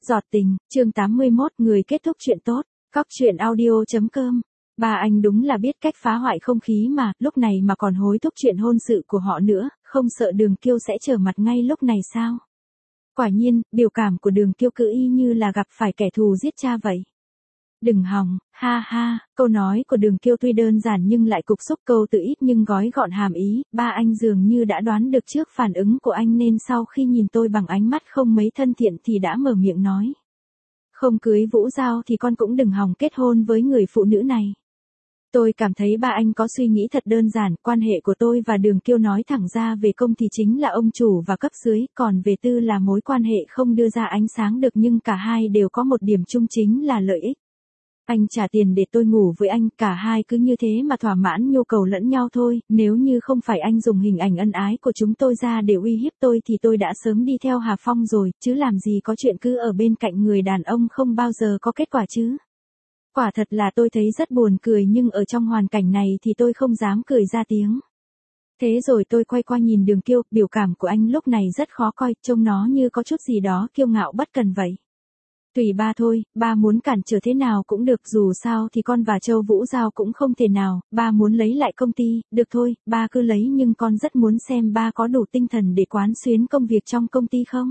Giọt tình, chương 81, người kết thúc chuyện tốt. Cóc truyện audio.com. Ba anh đúng là biết cách phá hoại không khí mà, lúc này mà còn hối thúc chuyện hôn sự của họ nữa, không sợ Đường Kiêu sẽ trở mặt ngay lúc này sao? Quả nhiên, biểu cảm của Đường Kiêu cứ y như là gặp phải kẻ thù giết cha vậy. Đừng hòng, ha ha, câu nói của Đường Kiêu tuy đơn giản nhưng lại cục xúc, câu từ ít nhưng gói gọn hàm ý, ba anh dường như đã đoán được trước phản ứng của anh nên sau khi nhìn tôi bằng ánh mắt không mấy thân thiện thì đã mở miệng nói. Không cưới Vũ Giao thì con cũng đừng hòng kết hôn với người phụ nữ này. Tôi cảm thấy ba anh có suy nghĩ thật đơn giản, quan hệ của tôi và Đường Kiêu nói thẳng ra về công thì chính là ông chủ và cấp dưới, còn về tư là mối quan hệ không đưa ra ánh sáng được nhưng cả hai đều có một điểm chung chính là lợi ích. Anh trả tiền để tôi ngủ với anh, cả hai cứ như thế mà thỏa mãn nhu cầu lẫn nhau thôi, nếu như không phải anh dùng hình ảnh ân ái của chúng tôi ra để uy hiếp tôi thì tôi đã sớm đi theo Hà Phong rồi, chứ làm gì có chuyện cứ ở bên cạnh người đàn ông không bao giờ có kết quả chứ. Quả thật là tôi thấy rất buồn cười nhưng ở trong hoàn cảnh này thì tôi không dám cười ra tiếng. Thế rồi tôi quay qua nhìn Đường Kiêu, biểu cảm của anh lúc này rất khó coi, trông nó như có chút gì đó kiêu ngạo bất cần vậy. Tùy ba thôi, ba muốn cản trở thế nào cũng được, dù sao thì con và Châu Vũ Giao cũng không thể nào, ba muốn lấy lại công ty, được thôi, ba cứ lấy nhưng con rất muốn xem ba có đủ tinh thần để quán xuyến công việc trong công ty không?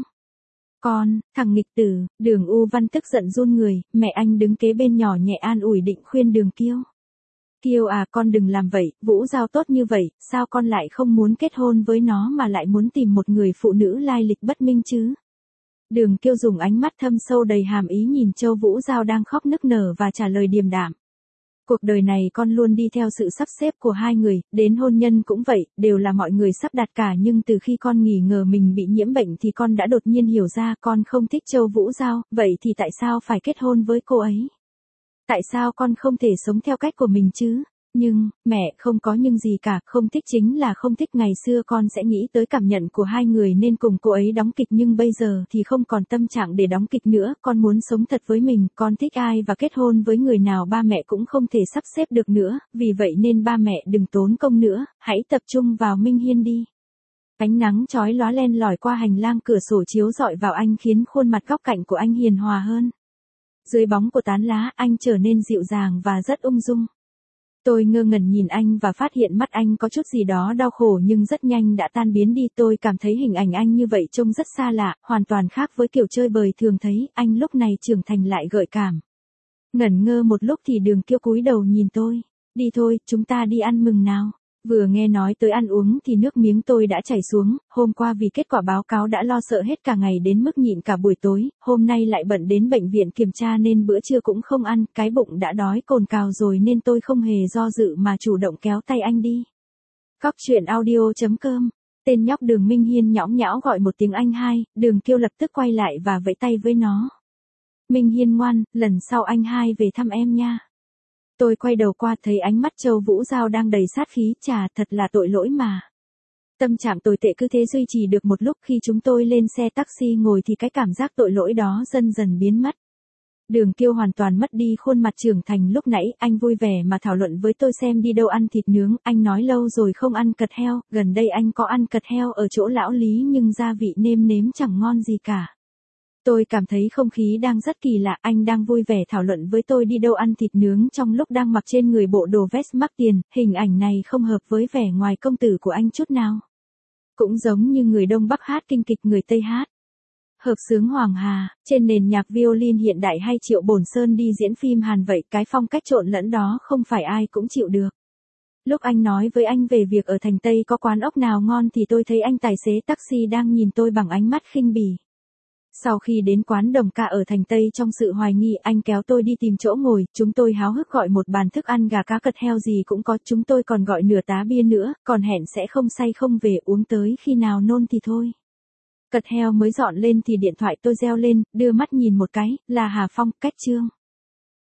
Con, thằng nghịch tử, Đường U Văn tức giận run người, mẹ anh đứng kế bên nhỏ nhẹ an ủi định khuyên Đường Kiêu. Kiêu à, con đừng làm vậy, Vũ Giao tốt như vậy, sao con lại không muốn kết hôn với nó mà lại muốn tìm một người phụ nữ lai lịch bất minh chứ? Đường Kiêu dùng ánh mắt thâm sâu đầy hàm ý nhìn Châu Vũ Giao đang khóc nức nở và trả lời điềm đạm. Cuộc đời này con luôn đi theo sự sắp xếp của hai người, đến hôn nhân cũng vậy, đều là mọi người sắp đặt cả nhưng từ khi con nghi ngờ mình bị nhiễm bệnh thì con đã đột nhiên hiểu ra con không thích Châu Vũ Giao, vậy thì tại sao phải kết hôn với cô ấy? Tại sao con không thể sống theo cách của mình chứ? Nhưng, mẹ, không có nhưng gì cả, không thích chính là không thích, ngày xưa con sẽ nghĩ tới cảm nhận của hai người nên cùng cô ấy đóng kịch nhưng bây giờ thì không còn tâm trạng để đóng kịch nữa, con muốn sống thật với mình, con thích ai và kết hôn với người nào ba mẹ cũng không thể sắp xếp được nữa, vì vậy nên ba mẹ đừng tốn công nữa, hãy tập trung vào Minh Hiên đi. Ánh nắng chói lóa len lỏi qua hành lang cửa sổ chiếu rọi vào anh khiến khuôn mặt góc cạnh của anh hiền hòa hơn. Dưới bóng của tán lá anh trở nên dịu dàng và rất ung dung. Tôi ngơ ngẩn nhìn anh và phát hiện mắt anh có chút gì đó đau khổ nhưng rất nhanh đã tan biến đi. Tôi cảm thấy hình ảnh anh như vậy trông rất xa lạ, hoàn toàn khác với kiểu chơi bời thường thấy, anh lúc này trưởng thành lại gợi cảm. Ngẩn ngơ một lúc thì Đường Kiêu cúi đầu nhìn tôi. Đi thôi, chúng ta đi ăn mừng nào. Vừa nghe nói tới ăn uống thì nước miếng tôi đã chảy xuống, hôm qua vì kết quả báo cáo đã lo sợ hết cả ngày đến mức nhịn cả buổi tối, hôm nay lại bận đến bệnh viện kiểm tra nên bữa trưa cũng không ăn, cái bụng đã đói cồn cào rồi nên tôi không hề do dự mà chủ động kéo tay anh đi. Cóc truyện audio.com. Tên nhóc Đường Minh Hiên nhõng nhẽo gọi một tiếng anh hai, Đường Kiêu lập tức quay lại và vẫy tay với nó. Minh Hiên ngoan, lần sau anh hai về thăm em nha. Tôi quay đầu qua thấy ánh mắt Châu Vũ Giao đang đầy sát khí, chà, thật là tội lỗi mà. Tâm trạng tồi tệ cứ thế duy trì được một lúc, khi chúng tôi lên xe taxi ngồi thì cái cảm giác tội lỗi đó dần dần biến mất. Đường Kiêu hoàn toàn mất đi khuôn mặt trưởng thành lúc nãy, anh vui vẻ mà thảo luận với tôi xem đi đâu ăn thịt nướng, anh nói lâu rồi không ăn cật heo, gần đây anh có ăn cật heo ở chỗ lão Lý nhưng gia vị nêm nếm chẳng ngon gì cả. Tôi cảm thấy không khí đang rất kỳ lạ, anh đang vui vẻ thảo luận với tôi đi đâu ăn thịt nướng trong lúc đang mặc trên người bộ đồ vest mắc tiền, hình ảnh này không hợp với vẻ ngoài công tử của anh chút nào. Cũng giống như người Đông Bắc hát kinh kịch người Tây hát. Hợp xướng Hoàng Hà, trên nền nhạc violin hiện đại hay Triệu Bổn Sơn đi diễn phim Hàn vậy, cái phong cách trộn lẫn đó không phải ai cũng chịu được. Lúc anh nói với anh về việc ở thành Tây có quán ốc nào ngon thì tôi thấy anh tài xế taxi đang nhìn tôi bằng ánh mắt khinh bỉ. Sau khi đến quán Đồng Ca ở thành Tây trong sự hoài nghi, anh kéo tôi đi tìm chỗ ngồi, chúng tôi háo hức gọi một bàn thức ăn gà cá cật heo gì cũng có, chúng tôi còn gọi nửa tá bia nữa, còn hẹn sẽ không say không về, uống tới khi nào nôn thì thôi. Cật heo mới dọn lên thì điện thoại tôi reo lên, đưa mắt nhìn một cái, là Hà Phong, cách Trương.